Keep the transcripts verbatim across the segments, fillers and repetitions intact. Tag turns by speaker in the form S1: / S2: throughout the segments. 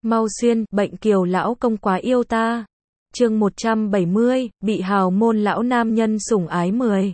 S1: Mau xuyên, bệnh kiều lão công quá yêu ta. Chương một trăm bảy mươi, bị hào môn lão nam nhân sủng ái mười.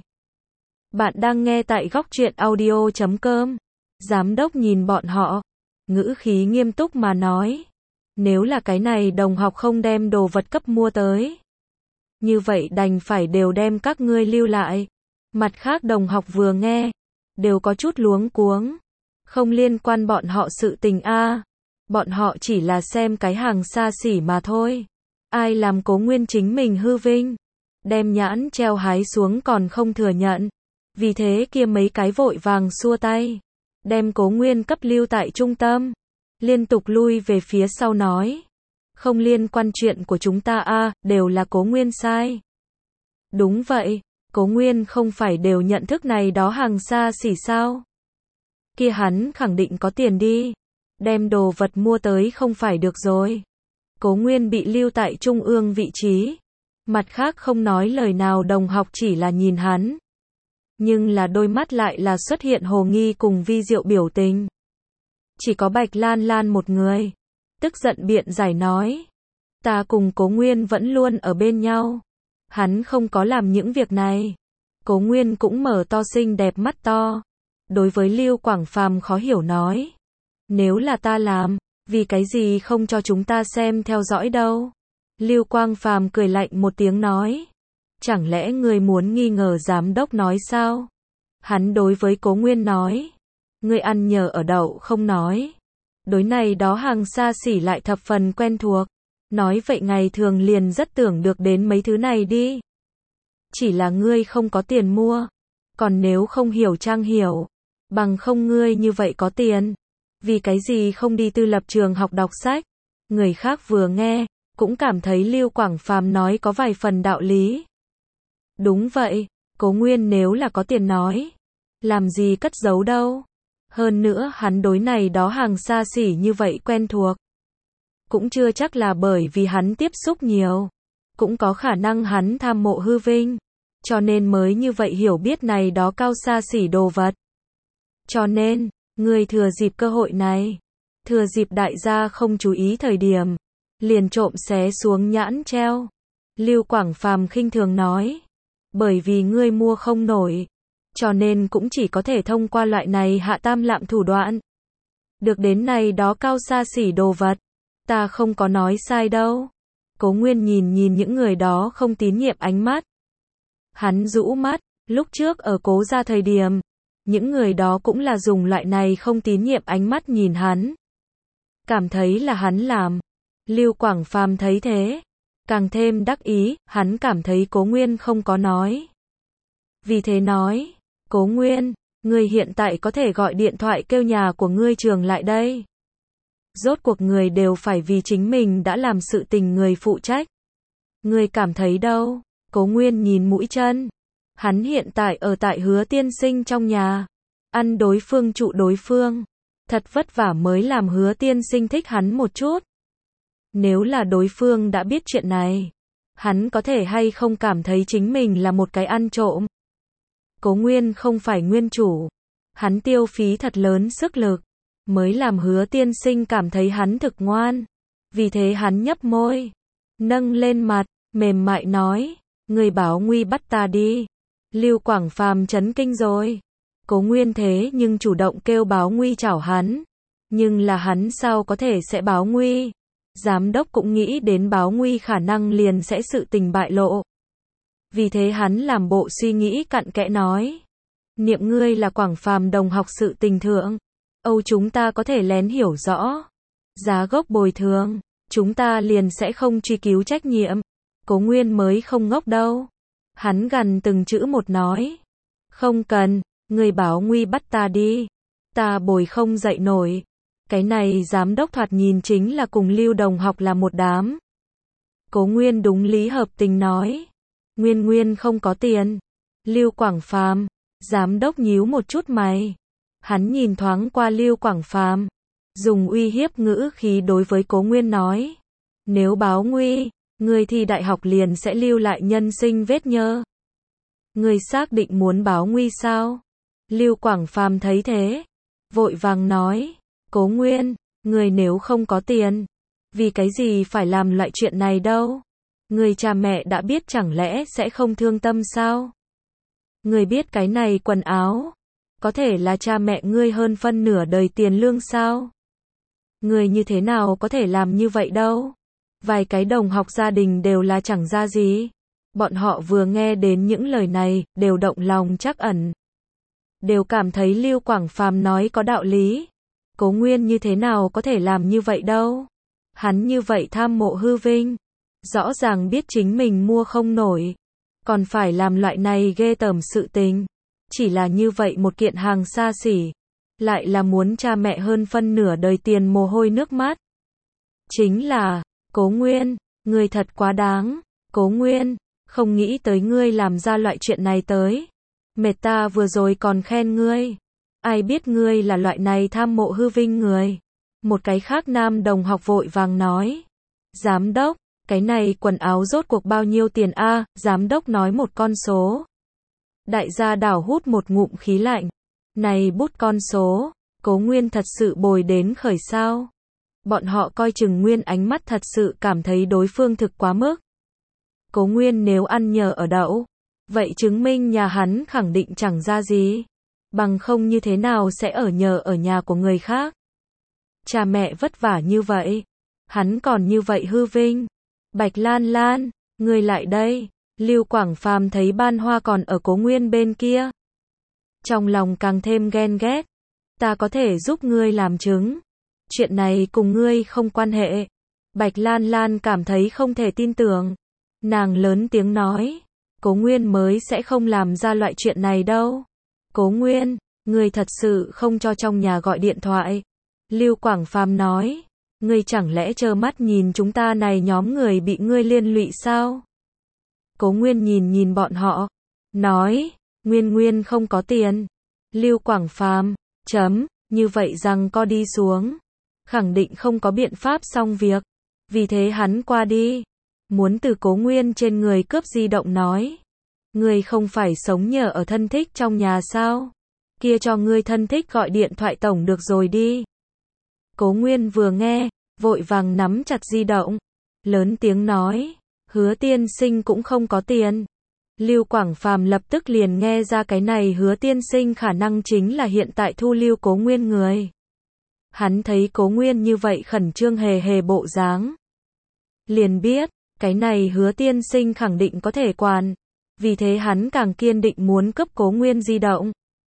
S1: Bạn đang nghe tại góc truyện audio chấm com. Giám đốc nhìn bọn họ, ngữ khí nghiêm túc mà nói. Nếu là cái này đồng học không đem đồ vật cấp mua tới, như vậy đành phải đều đem các ngươi lưu lại. Mặt khác đồng học vừa nghe, đều có chút luống cuống. Không liên quan bọn họ sự tình a. Bọn họ chỉ là xem cái hàng xa xỉ mà thôi. Ai làm Cố Nguyên chính mình hư vinh, đem nhãn treo hái xuống còn không thừa nhận. Vì thế kia mấy cái vội vàng xua tay, đem Cố Nguyên cấp lưu tại trung tâm, liên tục lui về phía sau nói. Không liên quan chuyện của chúng ta a, đều là Cố Nguyên sai. Đúng vậy, Cố Nguyên không phải đều nhận thức này đó hàng xa xỉ sao? Kia hắn khẳng định có tiền đi, đem đồ vật mua tới không phải được rồi. Cố Nguyên bị lưu tại trung ương vị trí, mặt khác không nói lời nào đồng học chỉ là nhìn hắn. Nhưng là đôi mắt lại là xuất hiện hồ nghi cùng vi diệu biểu tình. Chỉ có Bạch Lan Lan một người, tức giận biện giải nói. Ta cùng Cố Nguyên vẫn luôn ở bên nhau. Hắn không có làm những việc này. Cố Nguyên cũng mở to xinh đẹp mắt to. Đối với Lưu Quảng Phàm khó hiểu nói. Nếu là ta làm, vì cái gì không cho chúng ta xem theo dõi đâu? Lưu Quang Phàm cười lạnh một tiếng nói. Chẳng lẽ ngươi muốn nghi ngờ giám đốc nói sao? Hắn đối với Cố Nguyên nói. Ngươi ăn nhờ ở đậu không nói. Đối này đó hàng xa xỉ lại thập phần quen thuộc. Nói vậy ngày thường liền rất tưởng được đến mấy thứ này đi. Chỉ là ngươi không có tiền mua. Còn nếu không hiểu trang hiểu, bằng không ngươi như vậy có tiền, vì cái gì không đi tư lập trường học đọc sách? Người khác vừa nghe, cũng cảm thấy Lưu Quảng Phàm nói có vài phần đạo lý. Đúng vậy, Cố Nguyên nếu là có tiền nói, làm gì cất giấu đâu. Hơn nữa hắn đối này đó hàng xa xỉ như vậy quen thuộc. Cũng chưa chắc là bởi vì hắn tiếp xúc nhiều. Cũng có khả năng hắn tham mộ hư vinh, cho nên mới như vậy hiểu biết này đó cao xa xỉ đồ vật. Cho nên, người thừa dịp cơ hội này, thừa dịp đại gia không chú ý thời điểm, liền trộm xé xuống nhãn treo. Lưu Quảng Phàm khinh thường nói, bởi vì ngươi mua không nổi, cho nên cũng chỉ có thể thông qua loại này hạ tam lạm thủ đoạn, được đến này đó cao xa xỉ đồ vật. Ta không có nói sai đâu. Cố Nguyên nhìn nhìn những người đó không tín nhiệm ánh mắt. Hắn rũ mắt, lúc trước ở Cố gia thời điểm, những người đó cũng là dùng loại này không tín nhiệm ánh mắt nhìn hắn. Cảm thấy là hắn làm. Lưu Quảng Phàm thấy thế, càng thêm đắc ý, hắn cảm thấy Cố Nguyên không có nói. Vì thế nói, Cố Nguyên, ngươi hiện tại có thể gọi điện thoại kêu nhà của ngươi trường lại đây. Rốt cuộc người đều phải vì chính mình đã làm sự tình người phụ trách. Ngươi cảm thấy đâu? Cố Nguyên nhìn mũi chân. Hắn hiện tại ở tại Hứa tiên sinh trong nhà. Ăn đối phương trụ đối phương. Thật vất vả mới làm Hứa tiên sinh thích hắn một chút. Nếu là đối phương đã biết chuyện này, hắn có thể hay không cảm thấy chính mình là một cái ăn trộm. Cố Nguyên không phải nguyên chủ. Hắn tiêu phí thật lớn sức lực, mới làm Hứa tiên sinh cảm thấy hắn thực ngoan. Vì thế hắn nhấp môi, nâng lên mặt, mềm mại nói, người báo nguy bắt ta đi. Lưu Quảng Phàm chấn kinh rồi. Cố Nguyên thế nhưng chủ động kêu báo nguy chảo hắn. Nhưng là hắn sao có thể sẽ báo nguy? Giám đốc cũng nghĩ đến báo nguy khả năng liền sẽ sự tình bại lộ. Vì thế hắn làm bộ suy nghĩ cặn kẽ nói. Niệm ngươi là Quảng Phàm đồng học sự tình thượng. Âu chúng ta có thể lén hiểu rõ. Giá gốc bồi thường, chúng ta liền sẽ không truy cứu trách nhiệm. Cố Nguyên mới không ngốc đâu. Hắn gần từng chữ một nói. Không cần, người báo nguy bắt ta đi. Ta bồi không dậy nổi. Cái này giám đốc thoạt nhìn chính là cùng Lưu đồng học là một đám. Cố Nguyên đúng lý hợp tình nói. Nguyên Nguyên không có tiền. Lưu Quảng Phàm, giám đốc nhíu một chút mày. Hắn nhìn thoáng qua Lưu Quảng Phàm, dùng uy hiếp ngữ khí đối với Cố Nguyên nói. Nếu báo nguy, người thi đại học liền sẽ lưu lại nhân sinh vết nhơ. Người xác định muốn báo nguy sao? Lưu Quảng Phàm thấy thế, vội vàng nói. Cố Nguyên, người nếu không có tiền, Vì cái gì phải làm loại chuyện này đâu? Người cha mẹ đã biết chẳng lẽ sẽ không thương tâm sao? Người biết cái này quần áo, có thể là cha mẹ ngươi hơn phân nửa đời tiền lương sao? Người như thế nào có thể làm như vậy đâu? Vài cái đồng học gia đình đều là chẳng ra gì. Bọn họ vừa nghe đến những lời này, đều động lòng trắc ẩn. Đều cảm thấy Lưu Quảng Phàm nói có đạo lý. Cố Nguyên như thế nào có thể làm như vậy đâu? Hắn như vậy tham mộ hư vinh. Rõ ràng biết chính mình mua không nổi. Còn phải làm loại này ghê tởm sự tình. Chỉ là như vậy một kiện hàng xa xỉ. Lại là muốn cha mẹ hơn phân nửa đời tiền mồ hôi nước mắt. Chính là, Cố Nguyên, ngươi thật quá đáng. Cố Nguyên, không nghĩ tới ngươi làm ra loại chuyện này tới. Mệt ta vừa rồi còn khen ngươi. Ai biết ngươi là loại này tham mộ hư vinh người. Một cái khác nam đồng học vội vàng nói. Giám đốc, cái này quần áo rốt cuộc bao nhiêu tiền a? Giám đốc nói một con số. Đại gia đảo hút một ngụm khí lạnh. Này bút con số, Cố Nguyên thật sự bồi đến khởi sao? Bọn họ coi chừng Nguyên ánh mắt thật sự cảm thấy đối phương thực quá mức. Cố Nguyên nếu ăn nhờ ở đậu, vậy chứng minh nhà hắn khẳng định chẳng ra gì. Bằng không như thế nào sẽ ở nhờ ở nhà của người khác. Cha mẹ vất vả như vậy, hắn còn như vậy hư vinh. Bạch Lan Lan, ngươi lại đây. Lưu Quảng Phàm thấy Ban Hoa còn ở Cố Nguyên bên kia. Trong lòng càng thêm ghen ghét. Ta có thể giúp ngươi làm chứng. Chuyện này cùng ngươi không quan hệ. Bạch Lan Lan cảm thấy không thể tin tưởng. Nàng lớn tiếng nói. Cố Nguyên mới sẽ không làm ra loại chuyện này đâu. Cố Nguyên, ngươi thật sự không cho trong nhà gọi điện thoại. Lưu Quảng Phàm nói. Ngươi chẳng lẽ trơ mắt nhìn chúng ta này nhóm người bị ngươi liên lụy sao? Cố Nguyên nhìn nhìn bọn họ. Nói. Nguyên Nguyên không có tiền. Lưu Quảng Phàm, chấm, như vậy rằng co đi xuống. Khẳng định không có biện pháp xong việc. Vì thế hắn qua đi. Muốn từ Cố Nguyên trên người cướp di động nói. Ngươi không phải sống nhờ ở thân thích trong nhà sao? Kia cho ngươi thân thích gọi điện thoại tổng được rồi đi. Cố Nguyên vừa nghe, vội vàng nắm chặt di động. Lớn tiếng nói. Hứa tiên sinh cũng không có tiền. Lưu Quảng Phàm lập tức liền nghe ra cái này Hứa tiên sinh khả năng chính là hiện tại thu lưu Cố Nguyên người. Hắn thấy Cố Nguyên như vậy khẩn trương hề hề bộ dáng. Liền biết, cái này Hứa tiên sinh khẳng định có thể quản. Vì thế hắn càng kiên định muốn cướp Cố Nguyên di động.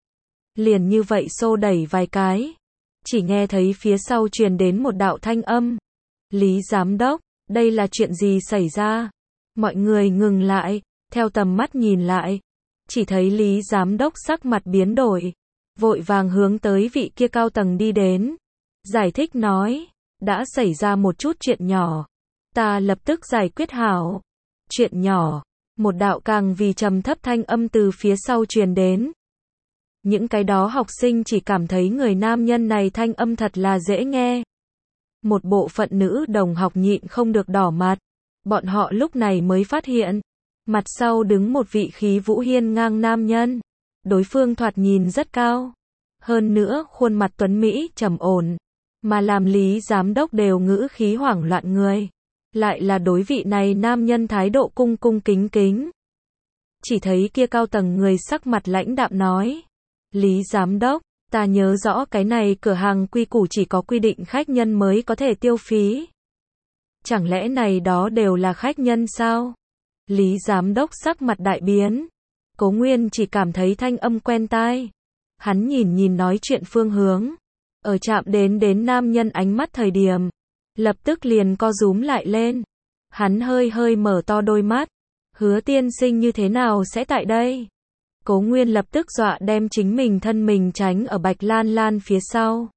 S1: Liền như vậy xô đẩy vài cái. Chỉ nghe thấy phía sau truyền đến một đạo thanh âm. Lý giám đốc, đây là chuyện gì xảy ra? Mọi người ngừng lại, theo tầm mắt nhìn lại. Chỉ thấy Lý giám đốc sắc mặt biến đổi. Vội vàng hướng tới vị kia cao tầng đi đến. Giải thích nói, đã xảy ra một chút chuyện nhỏ. Ta lập tức giải quyết hảo. Chuyện nhỏ, một đạo càng vì trầm thấp thanh âm từ phía sau truyền đến. Những cái đó học sinh chỉ cảm thấy người nam nhân này thanh âm thật là dễ nghe. Một bộ phận nữ đồng học nhịn không được đỏ mặt. Bọn họ lúc này mới phát hiện. Mặt sau đứng một vị khí vũ hiên ngang nam nhân. Đối phương thoạt nhìn rất cao. Hơn nữa khuôn mặt tuấn Mỹ trầm ổn. Mà làm Lý giám đốc đều ngữ khí hoảng loạn người. Lại là đối vị này nam nhân thái độ cung cung kính kính. Chỉ thấy kia cao tầng người sắc mặt lãnh đạm nói. Lý giám đốc, ta nhớ rõ cái này cửa hàng quy củ chỉ có quy định khách nhân mới có thể tiêu phí. Chẳng lẽ này đó đều là khách nhân sao? Lý giám đốc sắc mặt đại biến. Cố Nguyên chỉ cảm thấy thanh âm quen tai. Hắn nhìn nhìn nói chuyện phương hướng. Ở chạm đến đến nam nhân ánh mắt thời điểm. Lập tức liền co rúm lại lên. Hắn hơi hơi mở to đôi mắt. Hứa tiên sinh như thế nào sẽ tại đây? Cố Nguyên lập tức dọa đem chính mình thân mình tránh ở Bạch Lan Lan phía sau.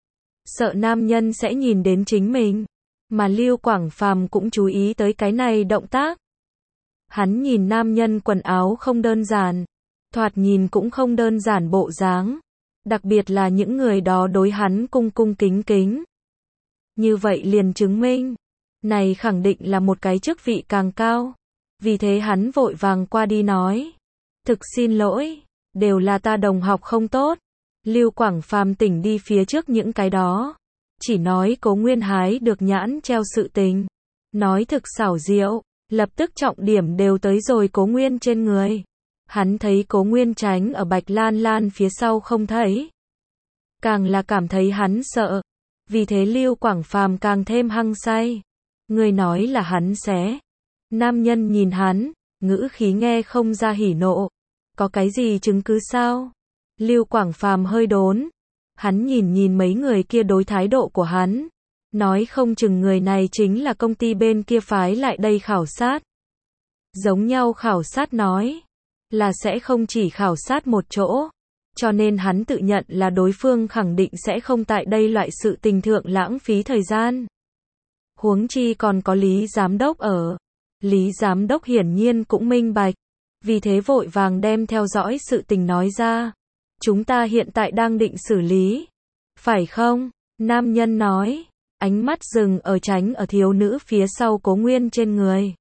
S1: Sợ nam nhân sẽ nhìn đến chính mình. Mà Lưu Quảng Phàm cũng chú ý tới cái này động tác. Hắn nhìn nam nhân quần áo không đơn giản. Thoạt nhìn cũng không đơn giản bộ dáng. Đặc biệt là những người đó đối hắn cung cung kính kính. Như vậy liền chứng minh. Này khẳng định là một cái chức vị càng cao. Vì thế hắn vội vàng qua đi nói. Thực xin lỗi, đều là ta đồng học không tốt. Lưu Quảng Phàm tỉnh đi phía trước những cái đó. chỉ nói Cố Nguyên hái được nhãn treo sự tình. Nói thực xảo diệu, lập tức trọng điểm đều tới rồi Cố Nguyên trên người. Hắn thấy Cố Nguyên tránh ở Bạch Lan Lan phía sau không thấy. Càng là cảm thấy hắn sợ. Vì thế Lưu Quảng Phàm càng thêm hăng say. Người nói là hắn xé. Nam nhân nhìn hắn, ngữ khí nghe không ra hỉ nộ. Có cái gì chứng cứ sao? Lưu Quảng Phàm hơi đốn. Hắn nhìn nhìn mấy người kia đối thái độ của hắn. Nói không chừng người này chính là công ty bên kia phái lại đây khảo sát. Giống nhau khảo sát nói. Là sẽ không chỉ khảo sát một chỗ. Cho nên hắn tự nhận là đối phương khẳng định sẽ không tại đây loại sự tình thượng lãng phí thời gian. Huống chi còn có Lý Giám Đốc ở. Lý Giám Đốc hiển nhiên cũng minh bạch. Vì thế vội vàng đem theo dõi sự tình nói ra. Chúng ta hiện tại đang định xử lý. Phải không? Nam nhân nói. Ánh mắt dừng ở tránh ở thiếu nữ phía sau Cố Nguyên trên người.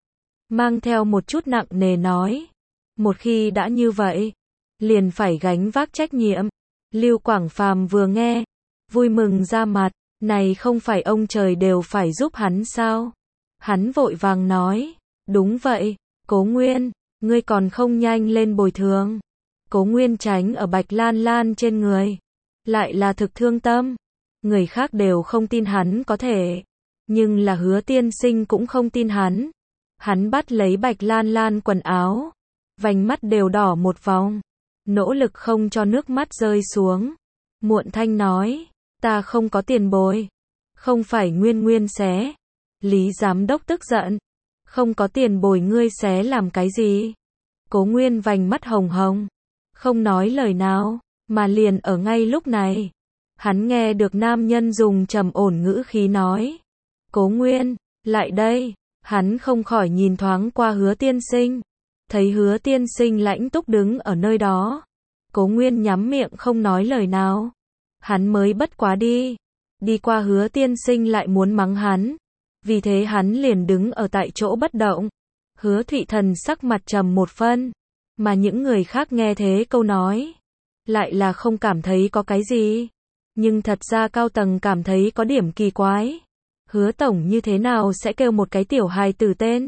S1: Mang theo một chút nặng nề nói. Một khi đã như vậy, liền phải gánh vác trách nhiệm. Lưu Quảng Phàm vừa nghe, vui mừng ra mặt. Này không phải ông trời đều phải giúp hắn sao? Hắn vội vàng nói. Đúng vậy, Cố Nguyên, ngươi còn không nhanh lên bồi thường. Cố Nguyên tránh ở Bạch Lan Lan trên người. Lại là thực thương tâm. Người khác đều không tin hắn có thể. Nhưng là Hứa tiên sinh cũng không tin hắn. Hắn bắt lấy Bạch Lan Lan quần áo. Vành mắt đều đỏ một vòng. Nỗ lực không cho nước mắt rơi xuống. Muộn thanh nói. Ta không có tiền bồi. Không phải Nguyên Nguyên xé. Lý Giám Đốc tức giận. Không có tiền bồi ngươi xé làm cái gì? Cố Nguyên vành mắt hồng hồng. Không nói lời nào. Mà liền ở ngay lúc này. Hắn nghe được nam nhân dùng trầm ổn ngữ khí nói. Cố Nguyên, lại đây. Hắn không khỏi nhìn thoáng qua Hứa tiên sinh. Thấy Hứa tiên sinh lãnh túc đứng ở nơi đó. Cố Nguyên nhắm miệng không nói lời nào. Hắn mới bất quá đi. Đi qua Hứa tiên sinh lại muốn mắng hắn. Vì thế hắn liền đứng ở tại chỗ bất động. Hứa Thụy Thần sắc mặt trầm một phân. Mà những người khác nghe thế câu nói. Lại là không cảm thấy có cái gì. Nhưng thật ra cao tầng cảm thấy có điểm kỳ quái. Hứa tổng như thế nào sẽ kêu một cái tiểu hài tử tên?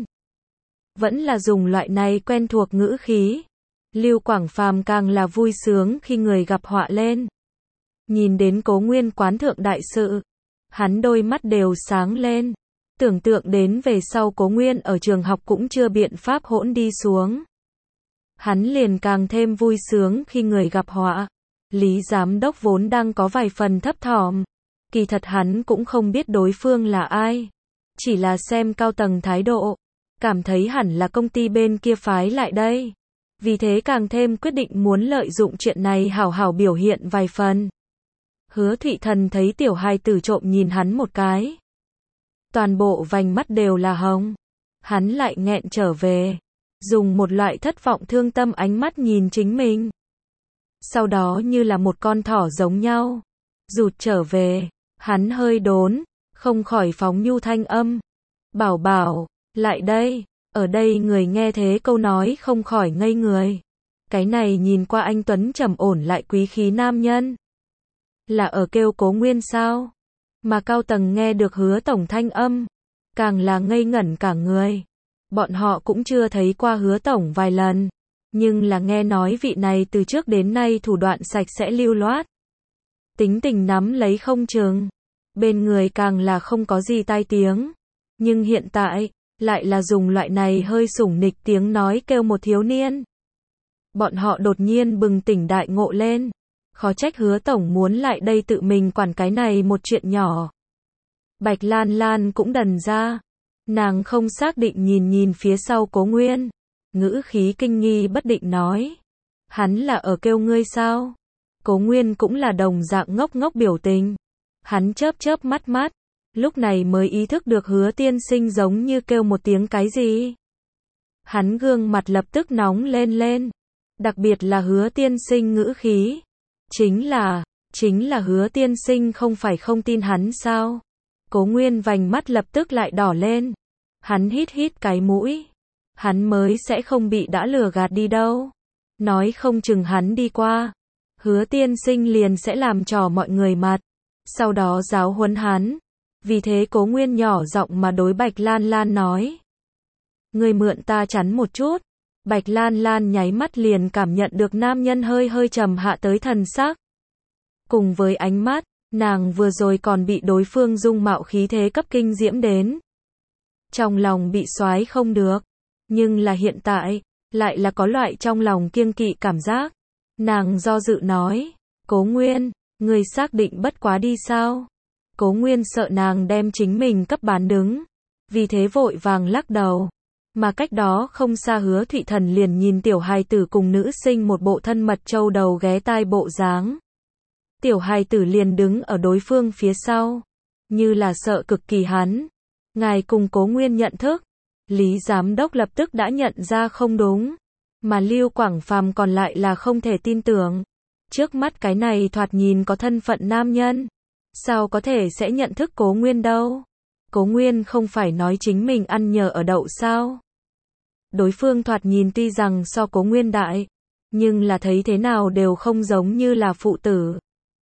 S1: Vẫn là dùng loại này quen thuộc ngữ khí. Lưu Quảng Phàm càng là vui sướng khi người gặp họa lên. Nhìn đến Cố Nguyên quán thượng đại sự. Hắn đôi mắt đều sáng lên. Tưởng tượng đến về sau Cố Nguyên ở trường học cũng chưa biện pháp hỗn đi xuống. Hắn liền càng thêm vui sướng khi người gặp họa. Lý Giám Đốc vốn đang có vài phần thấp thỏm. Kỳ thật hắn cũng không biết đối phương là ai. Chỉ là xem cao tầng thái độ. Cảm thấy hẳn là công ty bên kia phái lại đây. Vì thế càng thêm quyết định muốn lợi dụng chuyện này hảo hảo biểu hiện vài phần. Hứa Thụy Thần thấy tiểu hài tử trộm nhìn hắn một cái. Toàn bộ vành mắt đều là hồng. Hắn lại nghẹn trở về. Dùng một loại thất vọng thương tâm ánh mắt nhìn chính mình. Sau đó như là một con thỏ giống nhau. Rụt trở về. Hắn hơi đốn. Không khỏi phóng nhu thanh âm. Bảo bảo, lại đây. Ở đây người nghe thế câu nói không khỏi ngây người. Cái này nhìn qua anh Tuấn trầm ổn lại quý khí nam nhân. Là ở kêu Cố Nguyên sao? Mà cao tầng nghe được Hứa tổng thanh âm. Càng là ngây ngẩn cả người. Bọn họ cũng chưa thấy qua Hứa tổng vài lần. Nhưng là nghe nói vị này từ trước đến nay thủ đoạn sạch sẽ lưu loát. Tính tình nắm lấy không chừng. Bên người càng là không có gì tai tiếng. Nhưng hiện tại, lại là dùng loại này hơi sủng nịch tiếng nói kêu một thiếu niên. Bọn họ đột nhiên bừng tỉnh đại ngộ lên. Khó trách Hứa tổng muốn lại đây tự mình quản cái này một chuyện nhỏ. Bạch Lan Lan cũng đần ra. Nàng không xác định nhìn nhìn phía sau Cố Nguyên. Ngữ khí kinh nghi bất định nói. Hắn là ở kêu ngươi sao? Cố Nguyên cũng là đồng dạng ngốc ngốc biểu tình. Hắn chớp chớp mắt mắt. Lúc này mới ý thức được Hứa tiên sinh giống như kêu một tiếng cái gì. Hắn gương mặt lập tức nóng lên lên. Đặc biệt là Hứa tiên sinh ngữ khí. Chính là, chính là Hứa tiên sinh không phải không tin hắn sao? Cố Nguyên vành mắt lập tức lại đỏ lên. Hắn hít hít cái mũi. Hắn mới sẽ không bị đã lừa gạt đi đâu. Nói không chừng hắn đi qua. Hứa tiên sinh liền sẽ làm trò mọi người mặt. sau đó giáo huấn hắn. Vì thế Cố Nguyên nhỏ giọng mà đối Bạch Lan Lan nói. Ngươi mượn ta chắn một chút. Bạch Lan Lan nháy mắt liền cảm nhận được nam nhân hơi hơi trầm hạ tới thần sắc. Cùng với ánh mắt, nàng vừa rồi còn bị đối phương dung mạo khí thế cấp kinh diễm đến. Trong lòng bị xoái không được. Nhưng là hiện tại, lại là có loại trong lòng kiêng kỵ cảm giác. Nàng do dự nói, Cố Nguyên, ngươi xác định bất quá đi sao? Cố Nguyên sợ nàng đem chính mình cấp bán đứng. Vì thế vội vàng lắc đầu. Mà cách đó không xa Hứa Thụy Thần liền nhìn tiểu hài tử cùng nữ sinh một bộ thân mật trâu đầu ghé tai bộ dáng. Tiểu hài tử liền đứng ở đối phương phía sau. Như là sợ cực kỳ hắn. Ngài cùng Cố Nguyên nhận thức. Lý giám đốc lập tức đã nhận ra không đúng. Mà Lưu Quảng Phàm còn lại là không thể tin tưởng. Trước mắt cái này thoạt nhìn có thân phận nam nhân. Sao có thể sẽ nhận thức Cố Nguyên đâu? Cố Nguyên không phải nói chính mình ăn nhờ ở đậu sao? Đối phương thoạt nhìn tuy rằng so Cố Nguyên đại, nhưng là thấy thế nào đều không giống như là phụ tử.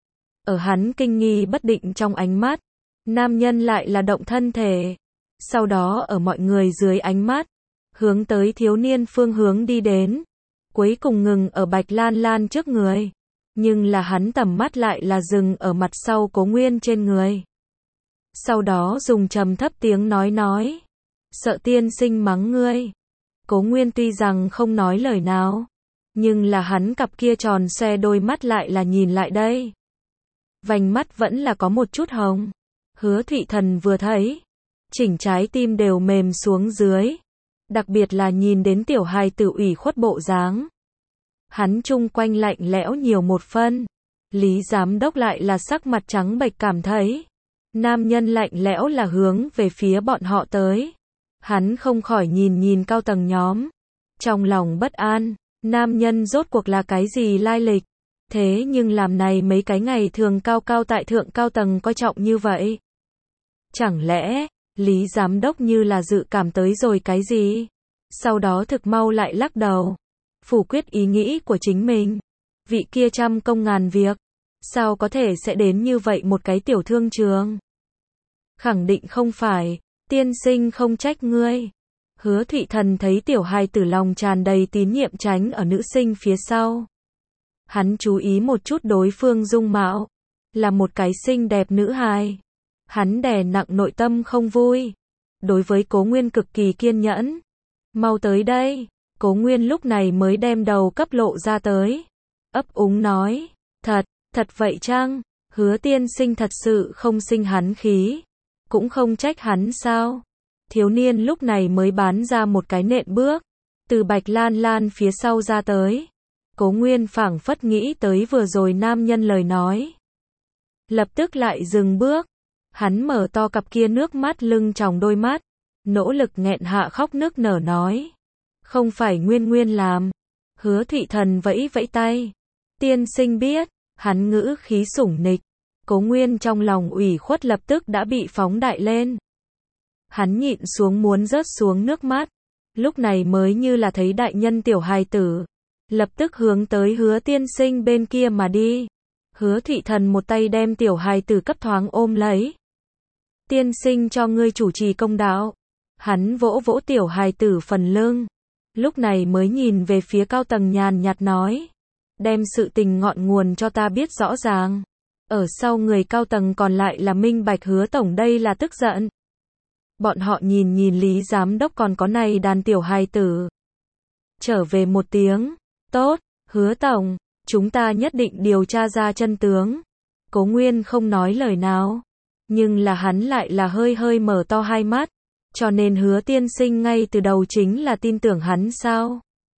S1: Ở hắn kinh nghi bất định trong ánh mắt, nam nhân lại là động thân thể. Sau đó ở mọi người dưới ánh mắt, hướng tới thiếu niên phương hướng đi đến. Cuối cùng ngừng ở Bạch Lan Lan trước người. Nhưng là hắn tầm mắt lại là dừng ở mặt sau Cố Nguyên trên người. Sau đó dùng trầm thấp tiếng nói nói. Sợ tiên sinh mắng ngươi. Cố Nguyên tuy rằng không nói lời nào. Nhưng là hắn cặp kia tròn xoe đôi mắt lại là nhìn lại đây. Vành mắt vẫn là có một chút hồng. Hứa Thụy Thần vừa thấy. Chỉnh trái tim đều mềm xuống dưới. Đặc biệt là nhìn đến tiểu hài tử ủy khuất bộ dáng. Hắn chung quanh lạnh lẽo nhiều một phân. Lý giám đốc lại là sắc mặt trắng bệch cảm thấy. Nam nhân lạnh lẽo là hướng về phía bọn họ tới. Hắn không khỏi nhìn nhìn cao tầng nhóm. Trong lòng bất an, nam nhân rốt cuộc là cái gì lai lịch. Thế nhưng làm này mấy cái ngày thường cao cao tại thượng cao tầng coi trọng như vậy. Chẳng lẽ, Lý giám đốc như là dự cảm tới rồi cái gì? Sau đó thực mau lại lắc đầu. Phủ quyết ý nghĩ của chính mình. Vị kia trăm công ngàn việc. Sao có thể sẽ đến như vậy một cái tiểu thương trường? Khẳng định không phải. Tiên sinh không trách ngươi. Hứa Thụy Thần thấy tiểu hài tử lòng tràn đầy tín nhiệm tránh ở nữ sinh phía sau. Hắn chú ý một chút đối phương dung mạo. Là một cái xinh đẹp nữ hài. Hắn đè nặng nội tâm không vui. Đối với Cố Nguyên cực kỳ kiên nhẫn. Mau tới đây. Cố Nguyên lúc này mới đem đầu cấp lộ ra tới. Ấp úng nói. Thật, thật vậy chăng? Hứa tiên sinh thật sự không sinh hắn khí. Cũng không trách hắn sao? Thiếu niên lúc này mới bán ra một cái nện bước. Từ Bạch Lan Lan phía sau ra tới. Cố Nguyên phảng phất nghĩ tới vừa rồi nam nhân lời nói. Lập tức lại dừng bước. Hắn mở to cặp kia nước mắt lưng tròng đôi mắt. Nỗ lực nghẹn hạ khóc nức nở nói. Không phải Nguyên Nguyên làm. Hứa Thụy Thần vẫy vẫy tay. Tiên sinh biết. Hắn ngữ khí sủng nịch. Cố Nguyên trong lòng ủy khuất lập tức đã bị phóng đại lên. Hắn nhịn xuống muốn rớt xuống nước mắt. Lúc này mới như là thấy đại nhân tiểu hài tử. Lập tức hướng tới Hứa tiên sinh bên kia mà đi. Hứa Thụy Thần một tay đem tiểu hài tử cấp thoáng ôm lấy. Tiên sinh cho ngươi chủ trì công đạo. Hắn vỗ vỗ tiểu hài tử phần lưng. Lúc này mới nhìn về phía cao tầng nhàn nhạt nói. Đem sự tình ngọn nguồn cho ta biết rõ ràng. Ở sau người cao tầng còn lại là minh bạch Hứa tổng đây là tức giận. Bọn họ nhìn nhìn Lý giám đốc còn có này đàn tiểu hài tử. Trở về một tiếng. Tốt, Hứa tổng, chúng ta nhất định điều tra ra chân tướng. Cố Nguyên không nói lời nào. Nhưng là hắn lại là hơi hơi mở to hai mắt. Cho nên Hứa tiên sinh ngay từ đầu chính là tin tưởng hắn sao?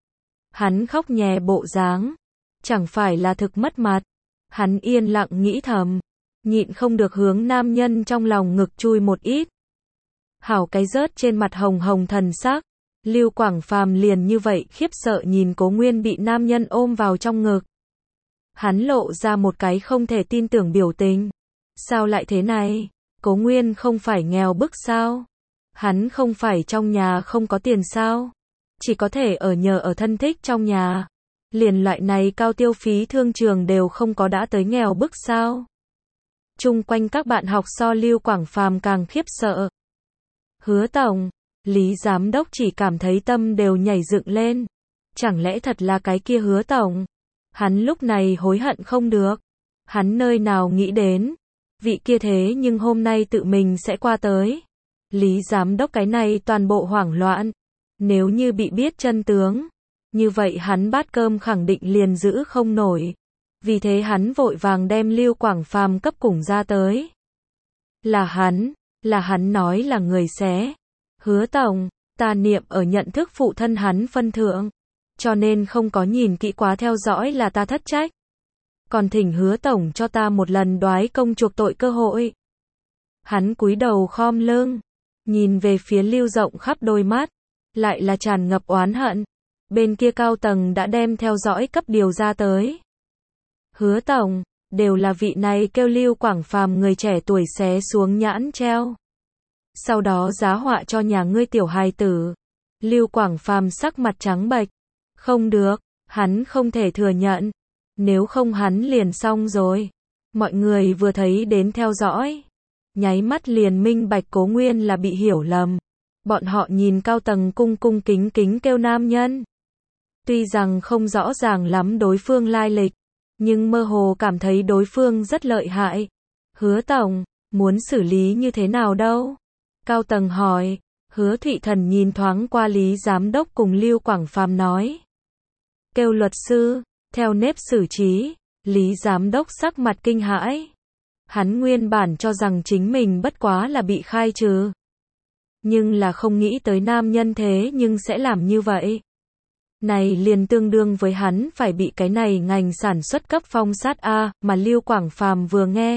S1: Hắn khóc nhè bộ dáng. Chẳng phải là thực mất mặt. Hắn yên lặng nghĩ thầm. Nhịn không được hướng nam nhân trong lòng ngực chui một ít. Hảo cái rớt trên mặt hồng hồng thần sắc. Lưu Quảng Phàm liền như vậy khiếp sợ nhìn Cố Nguyên bị nam nhân ôm vào trong ngực. Hắn lộ ra một cái không thể tin tưởng biểu tình. Sao lại thế này? Cố Nguyên không phải nghèo bức sao? Hắn không phải trong nhà không có tiền sao? Chỉ có thể ở nhờ ở thân thích trong nhà. Liền loại này cao tiêu phí thương trường đều không có đã tới nghèo bức sao? Chung quanh các bạn học so Lưu Quảng Phàm càng khiếp sợ. Hứa tổng, Lý giám đốc chỉ cảm thấy tâm đều nhảy dựng lên. Chẳng lẽ thật là cái kia Hứa tổng? Hắn lúc này hối hận không được. Hắn nơi nào nghĩ đến, vị kia thế nhưng hôm nay tự mình sẽ qua tới. Lý giám đốc cái này toàn bộ hoảng loạn. Nếu như bị biết chân tướng, như vậy hắn bát cơm khẳng định liền giữ không nổi. Vì thế hắn vội vàng đem Lưu Quảng Phàm cấp cùng ra tới. Là hắn, là hắn nói là người xé. Hứa tổng, ta niệm ở nhận thức phụ thân hắn phân thượng. Cho nên không có nhìn kỹ quá theo dõi là ta thất trách. Còn thỉnh Hứa tổng cho ta một lần đoái công chuộc tội cơ hội. Hắn cúi đầu khom lưng, nhìn về phía Lưu Rộng khắp đôi mắt, lại là tràn ngập oán hận. Bên kia cao tầng đã đem theo dõi cấp điều ra tới. Hứa tổng, đều là vị này kêu Lưu Quảng Phàm người trẻ tuổi xé xuống nhãn treo. Sau đó giá họa cho nhà ngươi tiểu hài tử. Lưu Quảng Phàm sắc mặt trắng bệch. Không được, hắn không thể thừa nhận. Nếu không hắn liền xong rồi. Mọi người vừa thấy đến theo dõi, nháy mắt liền minh bạch Cố Nguyên là bị hiểu lầm. Bọn họ nhìn cao tầng cung cung kính kính kêu nam nhân. Tuy rằng không rõ ràng lắm đối phương lai lịch, nhưng mơ hồ cảm thấy đối phương rất lợi hại. Hứa tổng, muốn xử lý như thế nào đâu? Cao tầng hỏi. Hứa Thụy Thần nhìn thoáng qua Lý giám đốc cùng Lưu Quảng Phàm nói. Kêu luật sư, theo nếp xử trí. Lý giám đốc sắc mặt kinh hãi. Hắn nguyên bản cho rằng chính mình bất quá là bị khai trừ. Nhưng là không nghĩ tới nam nhân thế nhưng sẽ làm như vậy. Này liền tương đương với hắn phải bị cái này ngành sản xuất cấp phong sát A, mà Lưu Quảng Phàm vừa nghe.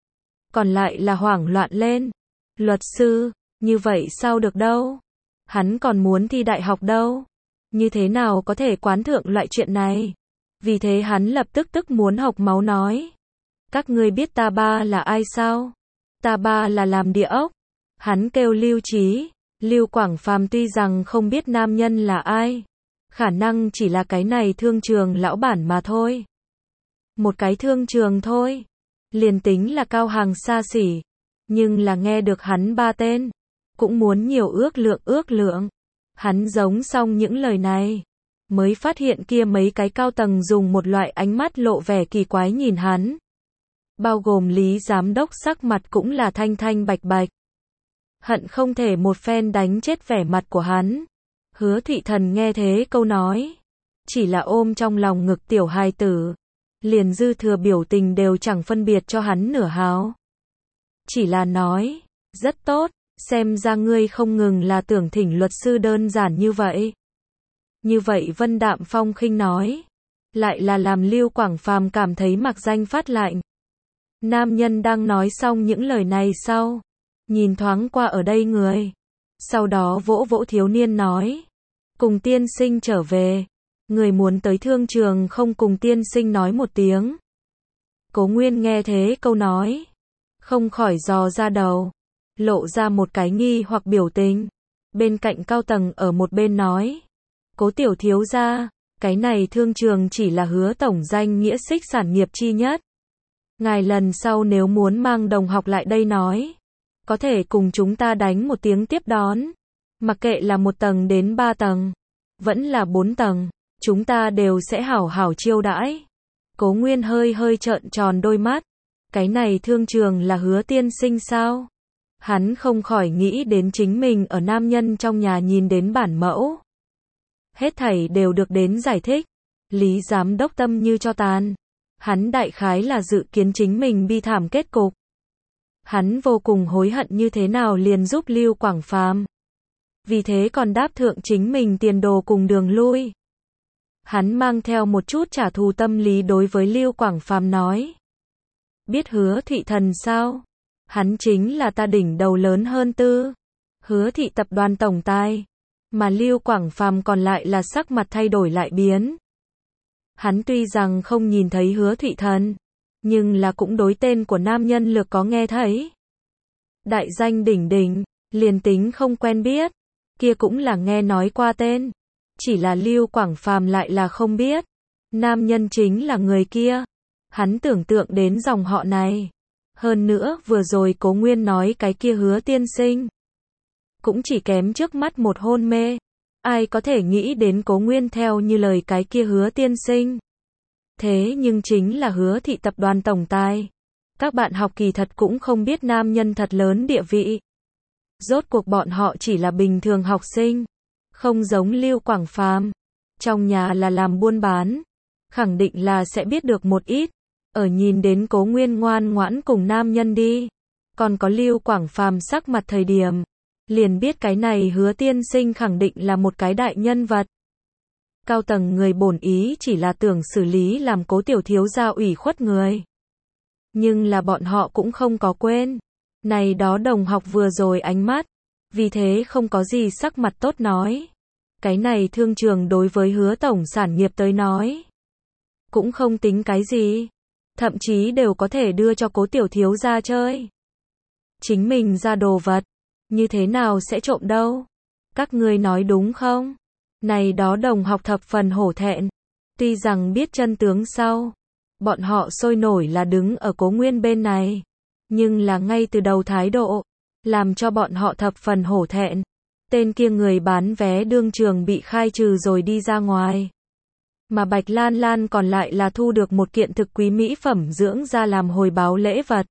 S1: Còn lại là hoảng loạn lên. Luật sư, như vậy sao được đâu? Hắn còn muốn thi đại học đâu? Như thế nào có thể quán thượng loại chuyện này? Vì thế hắn lập tức tức muốn hộc máu nói. Các ngươi biết ta ba là ai sao? Ta ba là làm địa ốc. Hắn kêu Lưu Trí. Lưu Quảng Phàm tuy rằng không biết nam nhân là ai, khả năng chỉ là cái này thương trường lão bản mà thôi. Một cái thương trường thôi. Liền tính là cao hàng xa xỉ. Nhưng là nghe được hắn ba tên, cũng muốn nhiều ước lượng ước lượng. Hắn giống xong những lời này, mới phát hiện kia mấy cái cao tầng dùng một loại ánh mắt lộ vẻ kỳ quái nhìn hắn. Bao gồm Lý giám đốc sắc mặt cũng là thanh thanh bạch bạch. Hận không thể một phen đánh chết vẻ mặt của hắn. Hứa Thụy Thần nghe thế câu nói, chỉ là ôm trong lòng ngực tiểu hài tử, liền dư thừa biểu tình đều chẳng phân biệt cho hắn nửa hào. Chỉ là nói, rất tốt, xem ra ngươi không ngừng là tưởng thỉnh luật sư đơn giản như vậy. Như vậy Vân Đạm Phong khinh nói, lại là làm Lưu Quảng Phàm cảm thấy mặc danh phát lạnh. Nam nhân đang nói xong những lời này sau, nhìn thoáng qua ở đây người, sau đó vỗ vỗ thiếu niên nói, cùng tiên sinh trở về, người muốn tới thương trường không cùng tiên sinh nói một tiếng. Cố Nguyên nghe thế câu nói, không khỏi dò ra đầu, lộ ra một cái nghi hoặc biểu tình. Bên cạnh cao tầng ở một bên nói, Cố tiểu thiếu gia, cái này thương trường chỉ là Hứa tổng danh nghĩa xích sản nghiệp chi nhất. Ngài lần sau nếu muốn mang đồng học lại đây nói, có thể cùng chúng ta đánh một tiếng tiếp đón. Mặc kệ là một tầng đến ba tầng, vẫn là bốn tầng, chúng ta đều sẽ hảo hảo chiêu đãi. Cố Nguyên hơi hơi trợn tròn đôi mắt. Cái này thương trường là Hứa tiên sinh sao? Hắn không khỏi nghĩ đến chính mình ở nam nhân trong nhà nhìn đến bản mẫu. Hết thảy đều được đến giải thích. Lý giám đốc tâm như cho tàn. Hắn đại khái là dự kiến chính mình bi thảm kết cục. Hắn vô cùng hối hận như thế nào liền giúp Lưu Quảng Phàm. Vì thế còn đáp thượng chính mình tiền đồ cùng đường lui. Hắn mang theo một chút trả thù tâm lý đối với Lưu Quảng Phàm nói. Biết Hứa Thụy Thần sao? Hắn chính là ta đỉnh đầu lớn hơn tư. Hứa Thị tập đoàn tổng tài. Mà Lưu Quảng Phàm còn lại là sắc mặt thay đổi lại biến. Hắn tuy rằng không nhìn thấy Hứa Thụy Thần, nhưng là cũng đối tên của nam nhân lược có nghe thấy. Đại danh đỉnh đỉnh, liền tính không quen biết, kia cũng là nghe nói qua tên. Chỉ là Lưu Quảng Phàm lại là không biết. Nam nhân chính là người kia. Hắn tưởng tượng đến dòng họ này. Hơn nữa, vừa rồi Cố Nguyên nói cái kia Hứa tiên sinh cũng chỉ kém trước mắt một hôn mê. Ai có thể nghĩ đến Cố Nguyên theo như lời cái kia Hứa tiên sinh. Thế nhưng chính là Hứa thị tập đoàn tổng tài. Các bạn học kỳ thật cũng không biết nam nhân thật lớn địa vị. Rốt cuộc bọn họ chỉ là bình thường học sinh. Không giống Lưu Quảng Phàm. Trong nhà là làm buôn bán. Khẳng định là sẽ biết được một ít. Ở nhìn đến Cố Nguyên ngoan ngoãn cùng nam nhân đi. Còn có Lưu Quảng Phàm sắc mặt thời điểm. Liền biết cái này Hứa tiên sinh khẳng định là một cái đại nhân vật. Cao tầng người bổn ý chỉ là tưởng xử lý làm Cố tiểu thiếu gia ủy khuất người. Nhưng là bọn họ cũng không có quên. Này đó đồng học vừa rồi ánh mắt. Vì thế không có gì sắc mặt tốt nói. Cái này thương trường đối với Hứa tổng sản nghiệp tới nói. Cũng không tính cái gì. Thậm chí đều có thể đưa cho Cố tiểu thiếu gia chơi. Chính mình ra đồ vật. Như thế nào sẽ trộm đâu? Các ngươi nói đúng không? Này đó đồng học thập phần hổ thẹn. Tuy rằng biết chân tướng sau. Bọn họ sôi nổi là đứng ở Cố Nguyên bên này. Nhưng là ngay từ đầu thái độ. Làm cho bọn họ thập phần hổ thẹn. Tên kia người bán vé đương trường bị khai trừ rồi đi ra ngoài. Mà Bạch Lan Lan còn lại là thu được một kiện thực quý mỹ phẩm dưỡng da làm hồi báo lễ vật.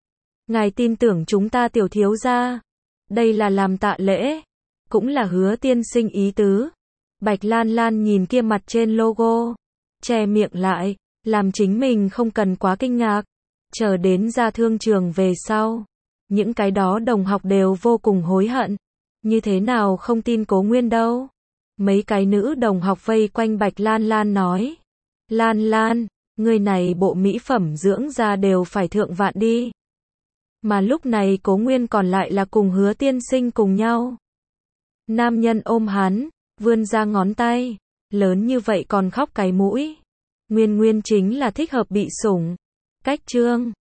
S1: Ngài tin tưởng chúng ta tiểu thiếu gia. Đây là làm tạ lễ. Cũng là Hứa tiên sinh ý tứ. Bạch Lan Lan nhìn kia mặt trên logo. Che miệng lại. Làm chính mình không cần quá kinh ngạc. Chờ đến ra thương trường về sau. Những cái đó đồng học đều vô cùng hối hận. Như thế nào không tin Cố Nguyên đâu. Mấy cái nữ đồng học vây quanh Bạch Lan Lan nói. Lan Lan, người này bộ mỹ phẩm dưỡng da đều phải thượng vạn đi. Mà lúc này Cố Nguyên còn lại là cùng Hứa tiên sinh cùng nhau. Nam nhân ôm hắn, vươn ra ngón tay. Lớn như vậy còn khóc cái mũi. Nguyên nguyên chính là thích hợp bị sủng. Cách chương